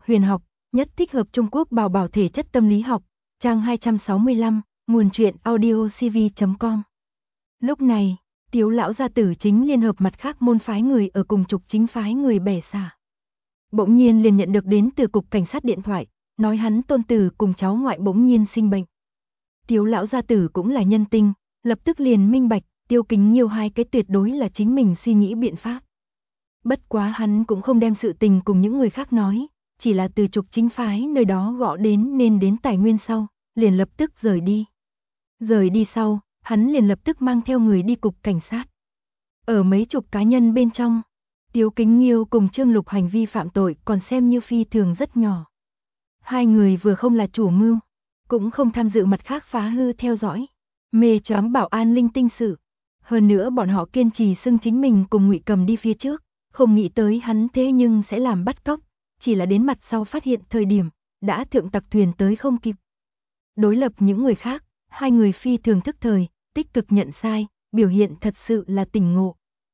Huyền học, nhất thích hợp Trung Quốc bảo bảo thể chất tâm lý học, trang 265, nguồn truyện audiocv.com. Lúc này, Tiếu lão gia tử chính liên hợp mặt khác môn phái người ở cùng trục chính phái người bẻ xả. Bỗng nhiên liền nhận được đến từ cục cảnh sát điện thoại, nói hắn tôn tử cùng cháu ngoại bỗng nhiên sinh bệnh. Tiếu lão gia tử cũng là nhân tinh, lập tức liền minh bạch, Tiêu Kính Nghiêu hai cái tuyệt đối là chính mình suy nghĩ biện pháp. Bất quá hắn cũng không đem sự tình cùng những người khác nói, chỉ là từ trục chính phái nơi đó gõ đến nên đến tài nguyên sau, liền lập tức rời đi. Rời đi sau, hắn liền lập tức mang theo người đi cục cảnh sát. Ở mấy chục cá nhân bên trong, Tiếu Kính Nghiêu cùng Trương Lục hành vi phạm tội còn xem như phi thường rất nhỏ. Hai người vừa không là chủ mưu, cũng không tham dự mặt khác phá hư theo dõi, mê choáng bảo an linh tinh sự. Hơn nữa bọn họ kiên trì xưng chính mình cùng Ngụy Cầm đi phía trước, không nghĩ tới hắn thế nhưng sẽ làm bắt cóc, chỉ là đến mặt sau phát hiện thời điểm, đã thượng tặc thuyền tới không kịp. Đối lập những người khác, hai người phi thường thức thời, tích cực nhận sai, biểu hiện thật sự là tỉnh ngộ.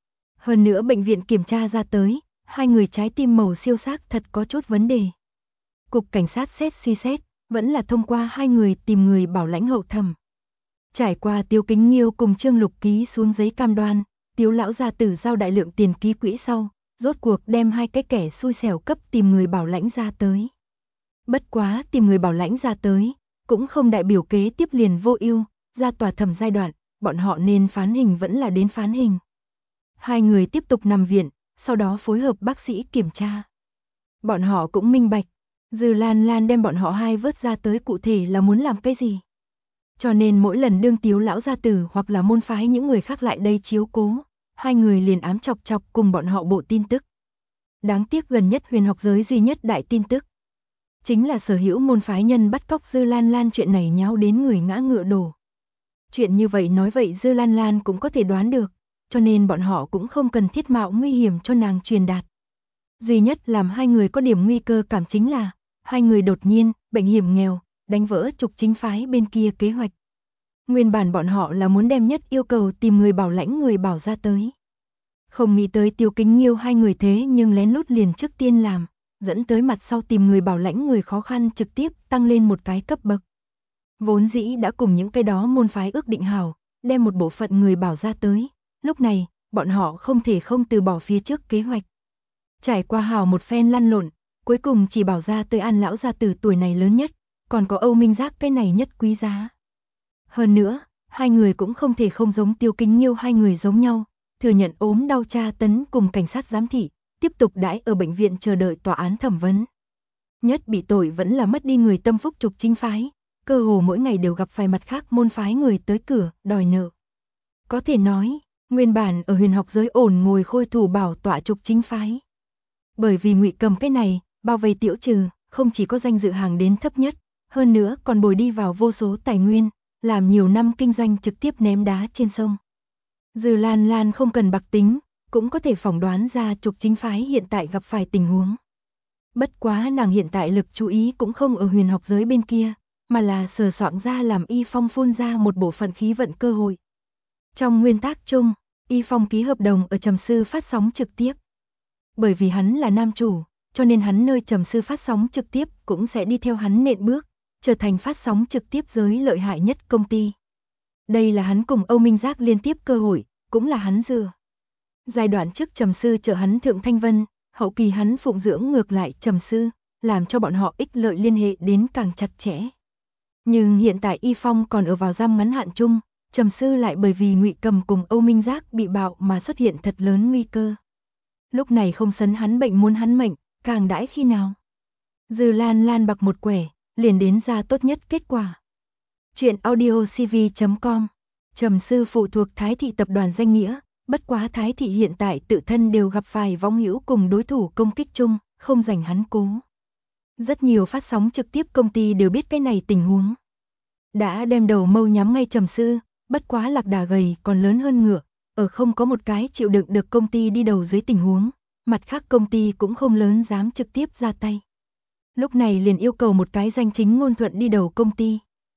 Hơn nữa bệnh viện kiểm tra ra tới, hai người trái tim màu siêu xác thật có chút vấn đề. Cục cảnh sát suy xét, vẫn là thông qua hai người tìm người bảo lãnh hậu thẩm. Trải qua Tiếu Kính Nghiêu cùng Trương Lục ký xuống giấy cam đoan, Tiếu lão gia tử giao đại lượng tiền ký quỹ sau, rốt cuộc đem hai cái kẻ xui xẻo cấp tìm người bảo lãnh ra tới. Bất quá tìm người bảo lãnh ra tới, cũng không đại biểu kế tiếp liền vô ưu, ra tòa thẩm giai đoạn, bọn họ nên phán hình vẫn là đến phán hình. Hai người tiếp tục nằm viện, sau đó phối hợp bác sĩ kiểm tra. Bọn họ cũng minh bạch, Dư Lan Lan đem bọn họ hai vớt ra tới cụ thể là muốn làm cái gì. Cho nên mỗi lần đương Tiếu lão gia tử hoặc là môn phái những người khác lại đây chiếu cố, hai người liền ám chọc chọc cùng bọn họ bộ tin tức. Đáng tiếc gần nhất huyền học giới duy nhất đại tin tức, chính là sở hữu môn phái nhân bắt cóc Dư Lan Lan chuyện này nháo đến người ngã ngựa đổ. Chuyện như vậy nói vậy Dư Lan Lan cũng có thể đoán được, cho nên bọn họ cũng không cần thiết mạo nguy hiểm cho nàng truyền đạt. Duy nhất làm hai người có điểm nguy cơ cảm chính là, hai người đột nhiên, bệnh hiểm nghèo, đánh vỡ trục chính phái bên kia kế hoạch. Nguyên bản bọn họ là muốn đem nhất yêu cầu tìm người bảo lãnh người bảo ra tới. Không nghĩ tới Tiếu Kính Nghiêu hai người thế nhưng lén lút liền trước tiên làm, dẫn tới mặt sau tìm người bảo lãnh người khó khăn trực tiếp tăng lên một cái cấp bậc. Vốn dĩ đã cùng những cái đó môn phái ước định hảo, đem một bộ phận người bảo ra tới, lúc này, bọn họ không thể không từ bỏ phía trước kế hoạch. Trải qua hảo một phen lăn lộn, cuối cùng chỉ bảo ra tới An lão gia tử tuổi này lớn nhất, còn có Âu Minh Giác cái này nhất quý giá. Hơn nữa, hai người cũng không thể không giống Tiếu Kính Nghiêu hai người giống nhau, thừa nhận ốm đau tra tấn cùng cảnh sát giám thị, tiếp tục đãi ở bệnh viện chờ đợi tòa án thẩm vấn. Nhất bị tội vẫn là mất đi người tâm phúc trục chính phái, cơ hồ mỗi ngày đều gặp phải mặt khác môn phái người tới cửa đòi nợ. Có thể nói, nguyên bản ở huyền học giới ổn ngồi khôi thủ bảo tọa trục chính phái. Bởi vì Ngụy Cầm cái này, bao vây Tiễu Trừ, không chỉ có danh dự hàng đến thấp nhất, hơn nữa còn bồi đi vào vô số tài nguyên, làm nhiều năm kinh doanh trực tiếp ném đá trên sông. Dư Lan Lan không cần bạc tính, cũng có thể phỏng đoán ra trục chính phái hiện tại gặp phải tình huống. Bất quá nàng hiện tại lực chú ý cũng không ở huyền học giới bên kia, mà là sờ soạng ra làm Y Phong phun ra một bộ phận khí vận cơ hội. Trong nguyên tắc chung, Y Phong ký hợp đồng ở Trầm Sư phát sóng trực tiếp. Bởi vì hắn là nam chủ, cho nên hắn nơi Trầm Sư phát sóng trực tiếp cũng sẽ đi theo hắn nện bước, trở thành phát sóng trực tiếp giới lợi hại nhất công ty. Đây là hắn cùng Âu Minh Giác liên tiếp cơ hội, cũng là hắn dựa. Giai đoạn trước Trầm Sư trợ hắn thượng thanh vân, hậu kỳ hắn phụng dưỡng ngược lại Trầm Sư, làm cho bọn họ ích lợi liên hệ đến càng chặt chẽ. Nhưng hiện tại Y Phong còn ở vào giam ngắn hạn chung, Trầm Sư lại bởi vì Ngụy Cầm cùng Âu Minh Giác bị bạo mà xuất hiện thật lớn nguy cơ. Lúc này không sấn hắn bệnh muốn hắn mệnh, càng đãi khi nào. Dư Lan Lan bạc một quẻ, liền đến ra tốt nhất kết quả. Chuyện audiocv.com. Trầm Sư phụ thuộc Thái Thị tập đoàn danh nghĩa, bất quá Thái Thị hiện tại tự thân đều gặp phải vong hữu cùng đối thủ công kích chung, không rảnh hắn cố. Rất nhiều phát sóng trực tiếp công ty đều biết cái này tình huống. Đã đem đầu mâu nhắm ngay Trầm Sư, bất quá lạc đà gầy còn lớn hơn ngựa, ở không có một cái chịu đựng được công ty đi đầu dưới tình huống, mặt khác công ty cũng không lớn dám trực tiếp ra tay. Lúc này liền yêu cầu một cái danh chính ngôn thuận đi đầu công ty.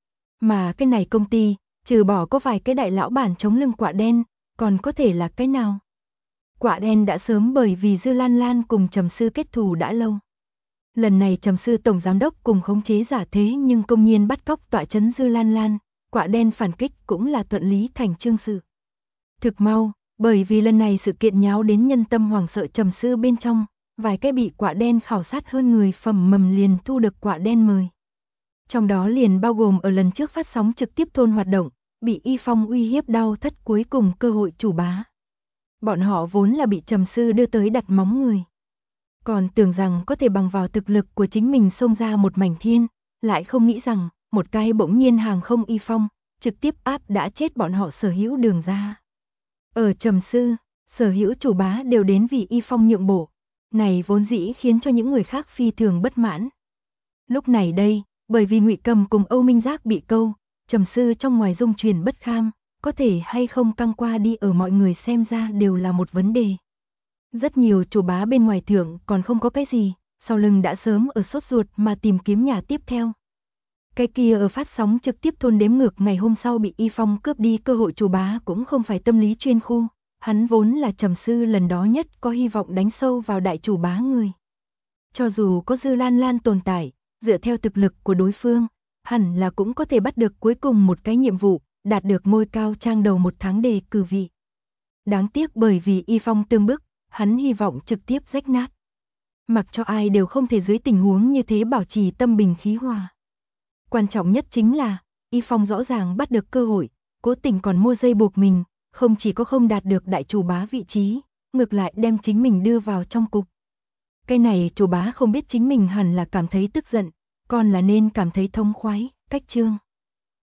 Mà cái này công ty, trừ bỏ có vài cái đại lão bản chống lưng Quạ Đen, còn có thể là cái nào? Quạ Đen đã sớm bởi vì Dư Lan Lan cùng Trầm Sư kết thù đã lâu. Lần này Trầm Sư tổng giám đốc cùng khống chế giả thế nhưng công nhiên bắt cóc tọa trấn Dư Lan Lan, Quạ Đen phản kích cũng là thuận lý thành chương sự. Thực mau, bởi vì lần này sự kiện nháo đến nhân tâm hoảng sợ Trầm Sư bên trong, vài cái bị Quạ Đen khảo sát hơn người phẩm mầm liền thu được Quạ Đen mời. Trong đó liền bao gồm ở lần trước phát sóng trực tiếp thôn hoạt động, bị Y Phong uy hiếp đau thất cuối cùng cơ hội chủ bá. Bọn họ vốn là bị Trầm Sư đưa tới đặt móng người. Còn tưởng rằng có thể bằng vào thực lực của chính mình xông ra một mảnh thiên, lại không nghĩ rằng, một cái bỗng nhiên hàng không Y Phong, trực tiếp áp đã chết bọn họ sở hữu đường ra. Ở Trầm Sư, sở hữu chủ bá đều đến vì Y Phong nhượng bộ, này vốn dĩ khiến cho những người khác phi thường bất mãn. Lúc này đây, bởi vì Ngụy Cầm cùng Âu Minh Giác bị câu, Trầm Sư trong ngoài dung truyền bất kham, có thể hay không căng qua đi ở mọi người xem ra đều là một vấn đề. Rất nhiều chủ bá bên ngoài thưởng còn không có cái gì, sau lưng đã sớm ở sốt ruột mà tìm kiếm nhà tiếp theo. Cái kia ở phát sóng trực tiếp thôn đếm ngược ngày hôm sau bị Y Phong cướp đi cơ hội chủ bá cũng không phải tâm lý chuyên khu, hắn vốn là Trầm Sư lần đó nhất có hy vọng đánh sâu vào đại chủ bá người. Cho dù có Dư Lan Lan tồn tại, dựa theo thực lực của đối phương, hẳn là cũng có thể bắt được cuối cùng một cái nhiệm vụ, đạt được ngôi cao trang đầu một tháng đề cử vị. Đáng tiếc bởi vì Y Phong tương bức, hắn hy vọng trực tiếp rách nát. Mặc cho ai đều không thể dưới tình huống như thế bảo trì tâm bình khí hòa. Quan trọng nhất chính là, Y Phong rõ ràng bắt được cơ hội, cố tình còn mua dây buộc mình, không chỉ có không đạt được đại chủ bá vị trí, ngược lại đem chính mình đưa vào trong cục. Cái này chủ bá không biết chính mình hẳn là cảm thấy tức giận, còn là nên cảm thấy thông khoái, cách chương.